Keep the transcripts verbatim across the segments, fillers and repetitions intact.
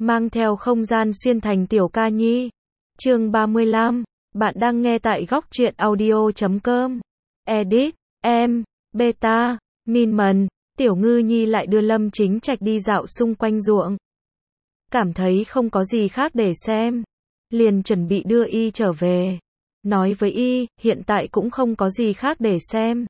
mang theo không gian xuyên thành tiểu ca nhi. Chương ba mươi lăm, bạn đang nghe tại góc truyện audio chấm com. Edit, em, beta, min mần, Tiểu Ngư Nhi lại đưa Lâm Chính Trạch đi dạo xung quanh ruộng. Cảm thấy không có gì khác để xem, liền chuẩn bị đưa y trở về. Nói với y, hiện tại cũng không có gì khác để xem.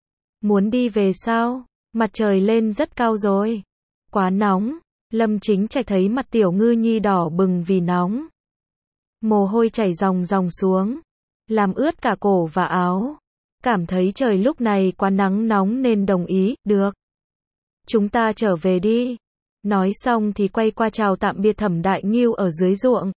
Muốn đi về sao? Mặt trời lên rất cao rồi. Quá nóng. Lâm Chính Trạch thấy mặt Tiểu Ngư Nhi đỏ bừng vì nóng. Mồ hôi chảy ròng ròng xuống, làm ướt cả cổ và áo. Cảm thấy trời lúc này quá nắng nóng nên đồng ý, được. Chúng ta trở về đi. Nói xong thì quay qua chào tạm biệt Thẩm Đại Ngưu ở dưới ruộng.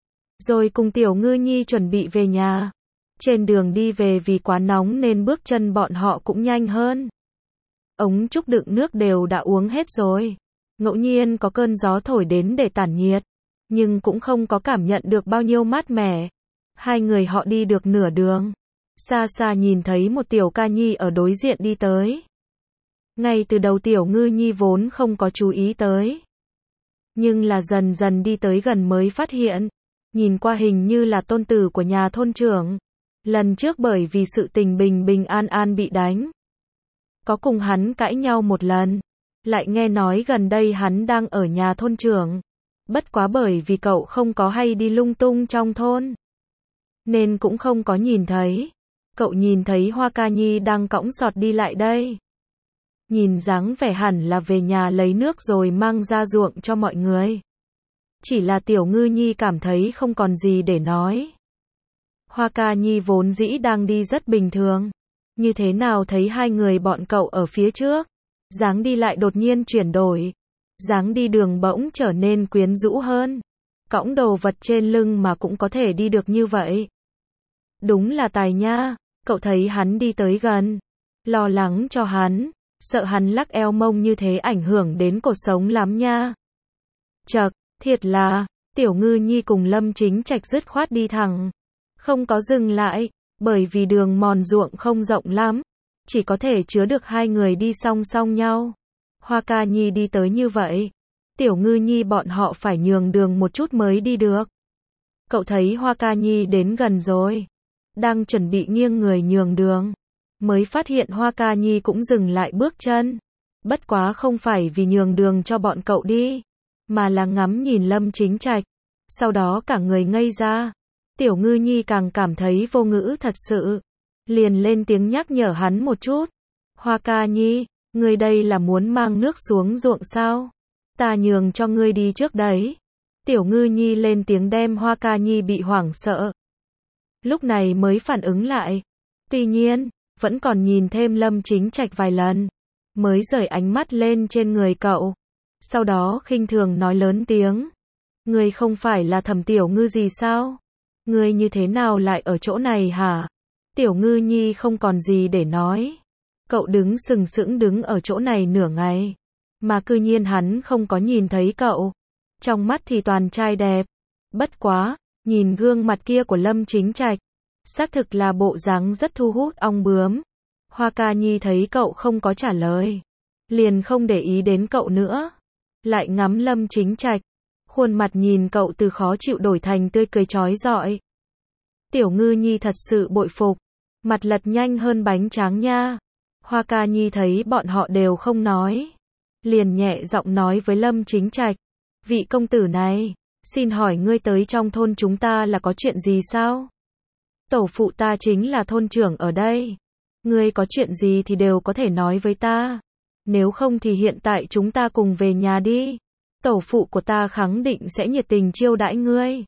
Rồi cùng Tiểu Ngư Nhi chuẩn bị về nhà. Trên đường đi về vì quá nóng nên bước chân bọn họ cũng nhanh hơn. Ống trúc đựng nước đều đã uống hết rồi. Ngẫu nhiên có cơn gió thổi đến để tản nhiệt, nhưng cũng không có cảm nhận được bao nhiêu mát mẻ. Hai người họ đi được nửa đường. Xa xa nhìn thấy một Tiểu Ca Nhi ở đối diện đi tới. Ngay từ đầu Tiểu Ngư Nhi vốn không có chú ý tới. Nhưng là dần dần đi tới gần mới phát hiện. Nhìn qua hình như là tôn tử của nhà thôn trưởng. Lần trước bởi vì sự tình bình bình an an bị đánh. Có cùng hắn cãi nhau một lần. Lại nghe nói gần đây hắn đang ở nhà thôn trưởng. Bất quá bởi vì cậu không có hay đi lung tung trong thôn, nên cũng không có nhìn thấy. Cậu nhìn thấy Hoa Ca Nhi đang cõng sọt đi lại đây. Nhìn dáng vẻ hẳn là về nhà lấy nước rồi mang ra ruộng cho mọi người. Chỉ là Tiểu Ngư Nhi cảm thấy không còn gì để nói. Hoa Ca Nhi vốn dĩ đang đi rất bình thường. Như thế nào thấy hai người bọn cậu ở phía trước. Dáng đi lại đột nhiên chuyển đổi. Dáng đi đường bỗng trở nên quyến rũ hơn. Cõng đồ vật trên lưng mà cũng có thể đi được như vậy. Đúng là tài nha. Cậu thấy hắn đi tới gần. Lo lắng cho hắn. Sợ hắn lắc eo mông như thế ảnh hưởng đến cuộc sống lắm nha. Chậc, thiệt là. Tiểu Ngư Nhi cùng Lâm Chính Trạch dứt khoát đi thẳng. Không có dừng lại. Bởi vì đường mòn ruộng không rộng lắm. Chỉ có thể chứa được hai người đi song song nhau. Hoa Ca Nhi đi tới như vậy. Tiểu Ngư Nhi bọn họ phải nhường đường một chút mới đi được. Cậu thấy Hoa Ca Nhi đến gần rồi. Đang chuẩn bị nghiêng người nhường đường. Mới phát hiện Hoa Ca Nhi cũng dừng lại bước chân. Bất quá không phải vì nhường đường cho bọn cậu đi. Mà là ngắm nhìn Lâm Chính Trạch. Sau đó cả người ngây ra. Tiểu Ngư Nhi càng cảm thấy vô ngữ thật sự. Liền lên tiếng nhắc nhở hắn một chút. Hoa Ca Nhi, ngươi đây là muốn mang nước xuống ruộng sao? Ta nhường cho ngươi đi trước đấy. Tiểu Ngư Nhi lên tiếng đem Hoa Ca Nhi bị hoảng sợ. Lúc này mới phản ứng lại. Tuy nhiên, vẫn còn nhìn thêm Lâm Chính Trạch vài lần. Mới rời ánh mắt lên trên người cậu. Sau đó khinh thường nói lớn tiếng. Ngươi không phải là Thẩm Tiểu Ngư gì sao? Ngươi như thế nào lại ở chỗ này hả? Tiểu Ngư Nhi không còn gì để nói. Cậu đứng sừng sững đứng ở chỗ này nửa ngày. Mà cư nhiên hắn không có nhìn thấy cậu. Trong mắt thì toàn trai đẹp. Bất quá, nhìn gương mặt kia của Lâm Chính Trạch. Xác thực là bộ dáng rất thu hút ong bướm. Hoa Ca Nhi thấy cậu không có trả lời. Liền không để ý đến cậu nữa. Lại ngắm Lâm Chính Trạch. Khuôn mặt nhìn cậu từ khó chịu đổi thành tươi cười chói rọi. Tiểu Ngư Nhi thật sự bội phục. Mặt lật nhanh hơn bánh tráng nha. Hoa Ca Nhi thấy bọn họ đều không nói. Liền nhẹ giọng nói với Lâm Chính Trạch. Vị công tử này, xin hỏi ngươi tới trong thôn chúng ta là có chuyện gì sao? Tổ phụ ta chính là thôn trưởng ở đây. Ngươi có chuyện gì thì đều có thể nói với ta. Nếu không thì hiện tại chúng ta cùng về nhà đi. Tổ phụ của ta khẳng định sẽ nhiệt tình chiêu đãi ngươi.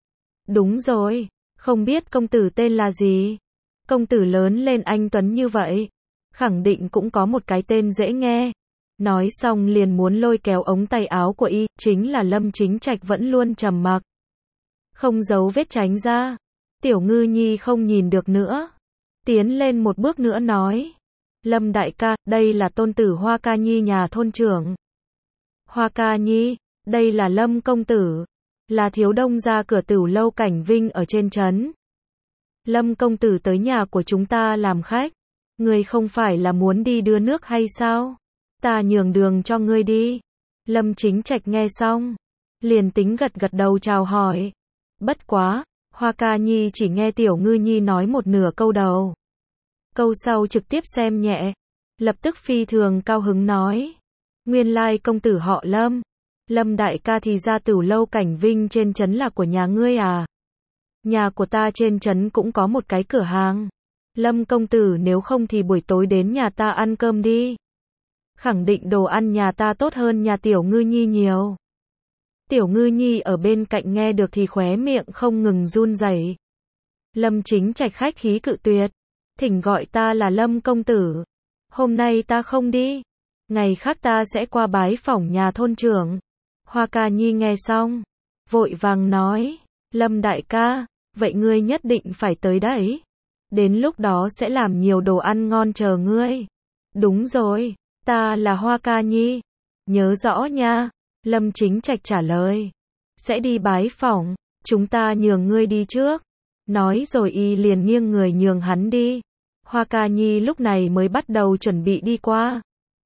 Đúng rồi, không biết công tử tên là gì? Công tử lớn lên anh tuấn như vậy, khẳng định cũng có một cái tên dễ nghe. Nói xong liền muốn lôi kéo ống tay áo của y, chính là Lâm Chính Trạch vẫn luôn trầm mặc. Không giấu vết tránh ra. Tiểu Ngư Nhi không nhìn được nữa. Tiến lên một bước nữa nói. Lâm đại ca, đây là tôn tử Hoa Ca Nhi nhà thôn trưởng. Hoa Ca Nhi, đây là Lâm công tử. Là thiếu đông gia cửa Tửu lâu Cảnh Vinh ở trên trấn. Lâm công tử tới nhà của chúng ta làm khách. Ngươi không phải là muốn đi đưa nước hay sao? Ta nhường đường cho ngươi đi. Lâm Chính Trạch nghe xong, liền tính gật gật đầu chào hỏi. Bất quá, Hoa Ca Nhi chỉ nghe Tiểu Ngư Nhi nói một nửa câu đầu. Câu sau trực tiếp xem nhẹ, lập tức phi thường cao hứng nói. Nguyên lai công tử họ Lâm. Lâm đại ca thì ra Tửu lâu Cảnh Vinh trên trấn là của nhà ngươi à? Nhà của ta trên trấn cũng có một cái cửa hàng. Lâm công tử nếu không thì buổi tối đến nhà ta ăn cơm đi. Khẳng định đồ ăn nhà ta tốt hơn nhà Tiểu Ngư Nhi nhiều. Tiểu Ngư Nhi ở bên cạnh nghe được thì khóe miệng không ngừng run rẩy. Lâm Chính Trạch khách khí cự tuyệt. Thỉnh gọi ta là Lâm công tử. Hôm nay ta không đi. Ngày khác ta sẽ qua bái phỏng nhà thôn trưởng. Hoa Ca Nhi nghe xong, vội vàng nói. Lâm đại ca, vậy ngươi nhất định phải tới đấy. Đến lúc đó sẽ làm nhiều đồ ăn ngon chờ ngươi. Đúng rồi, ta là Hoa Ca Nhi. Nhớ rõ nha. Lâm Chính Trạch trả lời. Sẽ đi bái phỏng, chúng ta nhường ngươi đi trước. Nói rồi y liền nghiêng người nhường hắn đi. Hoa Ca Nhi lúc này mới bắt đầu chuẩn bị đi qua.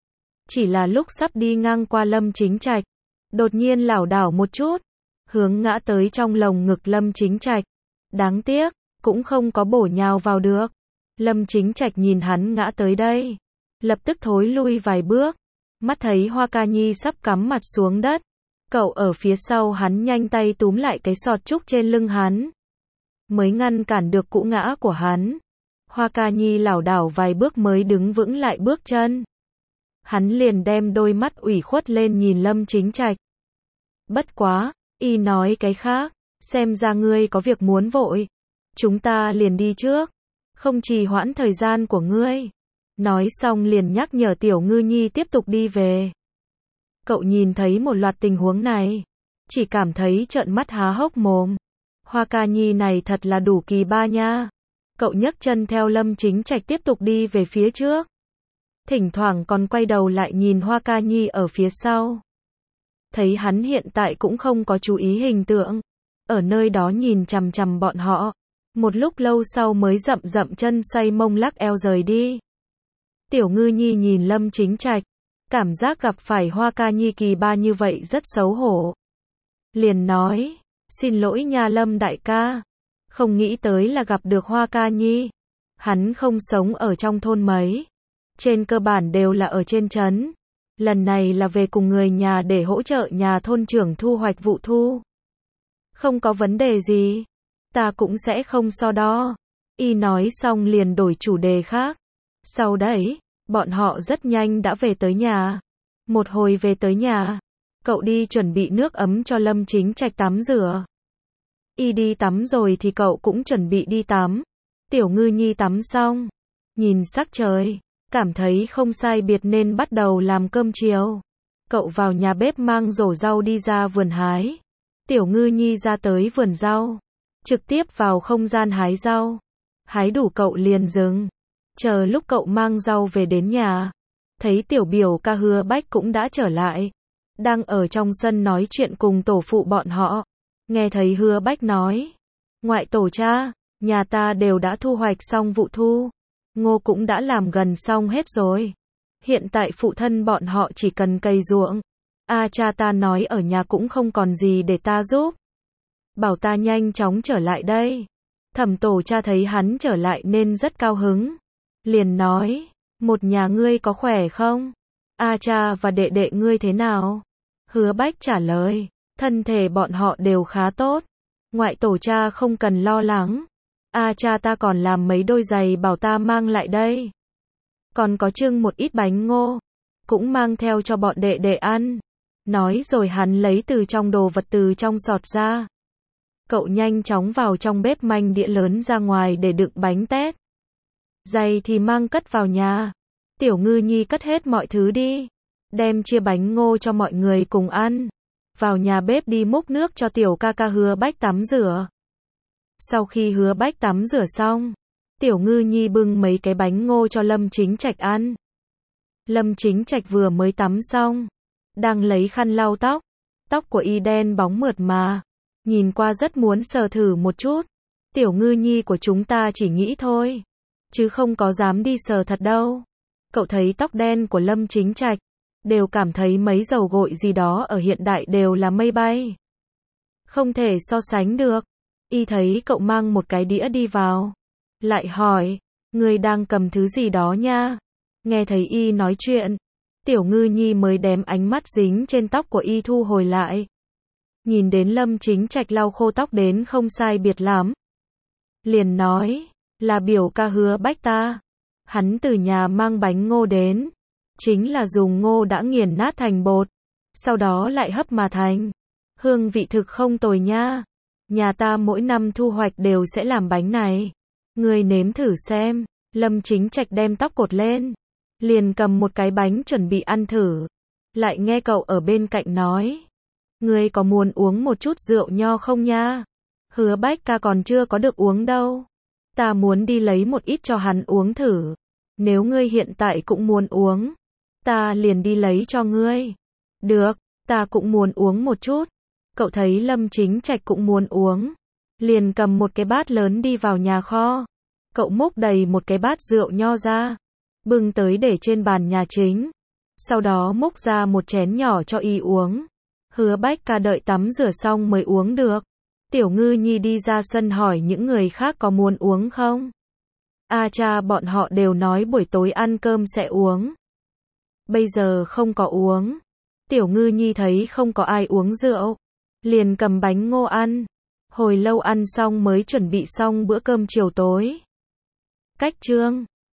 Chỉ là lúc sắp đi ngang qua Lâm Chính Trạch, đột nhiên lảo đảo một chút, hướng ngã tới trong lồng ngực Lâm Chính Trạch. Đáng tiếc, cũng không có bổ nhào vào được. Lâm Chính Trạch nhìn hắn ngã tới đây, lập tức thối lui vài bước. Mắt thấy Hoa Ca Nhi sắp cắm mặt xuống đất, cậu ở phía sau hắn nhanh tay túm lại cái sọt trúc trên lưng hắn, mới ngăn cản được cú ngã của hắn. Hoa Ca Nhi lảo đảo vài bước mới đứng vững lại bước chân. Hắn liền đem đôi mắt ủy khuất lên nhìn Lâm Chính Trạch. Bất quá, y nói cái khác, xem ra ngươi có việc muốn vội. Chúng ta liền đi trước, không trì hoãn thời gian của ngươi. Nói xong liền nhắc nhở Tiểu Ngư Nhi tiếp tục đi về. Cậu nhìn thấy một loạt tình huống này, chỉ cảm thấy trợn mắt há hốc mồm. Hoa Ca Nhi này thật là đủ kỳ ba nha. Cậu nhấc chân theo Lâm Chính Trạch tiếp tục đi về phía trước. Thỉnh thoảng còn quay đầu lại nhìn Hoa Ca Nhi ở phía sau. Thấy hắn hiện tại cũng không có chú ý hình tượng, ở nơi đó nhìn chằm chằm bọn họ. Một lúc lâu sau mới dậm dậm chân xoay mông lắc eo rời đi. Tiểu Ngư Nhi nhìn Lâm Chính Trạch, cảm giác gặp phải Hoa Ca Nhi kỳ ba như vậy rất xấu hổ. Liền nói, xin lỗi nha Lâm đại ca, không nghĩ tới là gặp được Hoa Ca Nhi. Hắn không sống ở trong thôn mấy, trên cơ bản đều là ở trên trấn. Lần này là về cùng người nhà để hỗ trợ nhà thôn trưởng thu hoạch vụ thu. Không có vấn đề gì, ta cũng sẽ không so đo. Y nói xong liền đổi chủ đề khác. Sau đấy, bọn họ rất nhanh đã về tới nhà. Một hồi về tới nhà, cậu đi chuẩn bị nước ấm cho Lâm Chính Trạch tắm rửa. Y đi tắm rồi thì cậu cũng chuẩn bị đi tắm. Tiểu Ngư Nhi tắm xong, nhìn sắc trời, cảm thấy không sai biệt nên bắt đầu làm cơm chiều. Cậu vào nhà bếp mang rổ rau đi ra vườn hái. Tiểu Ngư Nhi ra tới vườn rau, trực tiếp vào không gian hái rau. Hái đủ cậu liền dừng. Chờ lúc cậu mang rau về đến nhà, thấy tiểu biểu ca Hứa Bách cũng đã trở lại. Đang ở trong sân nói chuyện cùng tổ phụ bọn họ. Nghe thấy Hứa Bách nói, ngoại tổ cha, nhà ta đều đã thu hoạch xong vụ thu. Ngô cũng đã làm gần xong hết rồi. Hiện tại phụ thân bọn họ chỉ cần cày ruộng. A cha ta nói ở nhà cũng không còn gì để ta giúp. Bảo ta nhanh chóng trở lại đây. Thẩm tổ cha thấy hắn trở lại nên rất cao hứng. Liền nói, một nhà ngươi có khỏe không? A cha và đệ đệ ngươi thế nào? Hứa Bách trả lời, thân thể bọn họ đều khá tốt. Ngoại tổ cha không cần lo lắng. A cha ta còn làm mấy đôi giày bảo ta mang lại đây. Còn có trưng một ít bánh ngô, cũng mang theo cho bọn đệ đệ ăn. Nói rồi hắn lấy từ trong đồ vật từ trong sọt ra. Cậu nhanh chóng vào trong bếp manh đĩa lớn ra ngoài để đựng bánh tét. Giày thì mang cất vào nhà. Tiểu Ngư Nhi cất hết mọi thứ đi. Đem chia bánh ngô cho mọi người cùng ăn. Vào nhà bếp đi múc nước cho tiểu ca ca Hứa Bách tắm rửa. Sau khi Hứa Bách tắm rửa xong, Tiểu Ngư Nhi bưng mấy cái bánh ngô cho Lâm Chính Trạch ăn. Lâm Chính Trạch vừa mới tắm xong, đang lấy khăn lau tóc. Tóc của y đen bóng mượt mà, nhìn qua rất muốn sờ thử một chút. Tiểu Ngư Nhi của chúng ta chỉ nghĩ thôi, chứ không có dám đi sờ thật đâu. Cậu thấy tóc đen của Lâm Chính Trạch, đều cảm thấy mấy dầu gội gì đó ở hiện đại đều là mây bay. không thể so sánh được. Y thấy cậu mang một cái đĩa đi vào, lại hỏi, ngươi đang cầm thứ gì đó nha? Nghe thấy Y nói chuyện, Tiểu Ngư Nhi mới đém ánh mắt dính trên tóc của Y thu hồi lại. Nhìn đến Lâm Chính Trạch lau khô tóc đến không sai biệt lắm. Liền nói, là biểu ca Hứa Bách ta. Hắn từ nhà mang bánh ngô đến. Chính là dùng ngô đã nghiền nát thành bột. Sau đó lại hấp mà thành. Hương vị thực không tồi nha. Nhà ta mỗi năm thu hoạch đều sẽ làm bánh này. Ngươi nếm thử xem. Lâm Chính Trạch đem tóc cột lên. Liền cầm một cái bánh chuẩn bị ăn thử. Lại nghe cậu ở bên cạnh nói. Ngươi có muốn uống một chút rượu nho không nha? Hứa Bách ca còn chưa có được uống đâu. Ta muốn đi lấy một ít cho hắn uống thử. Nếu ngươi hiện tại cũng muốn uống, ta liền đi lấy cho ngươi. Được, ta cũng muốn uống một chút. Cậu thấy Lâm Chính Trạch cũng muốn uống. Liền cầm một cái bát lớn đi vào nhà kho. Cậu múc đầy một cái bát rượu nho ra. Bưng tới để trên bàn nhà chính. Sau đó múc ra một chén nhỏ cho Y uống. Hứa Bách ca đợi tắm rửa xong mới uống được. Tiểu Ngư Nhi đi ra sân hỏi những người khác có muốn uống không? A cha bọn họ đều nói buổi tối ăn cơm sẽ uống. Bây giờ không có uống. Tiểu Ngư Nhi thấy không có ai uống rượu. Liền cầm bánh ngô ăn. Hồi lâu ăn xong mới chuẩn bị xong bữa cơm chiều tối. Cách chương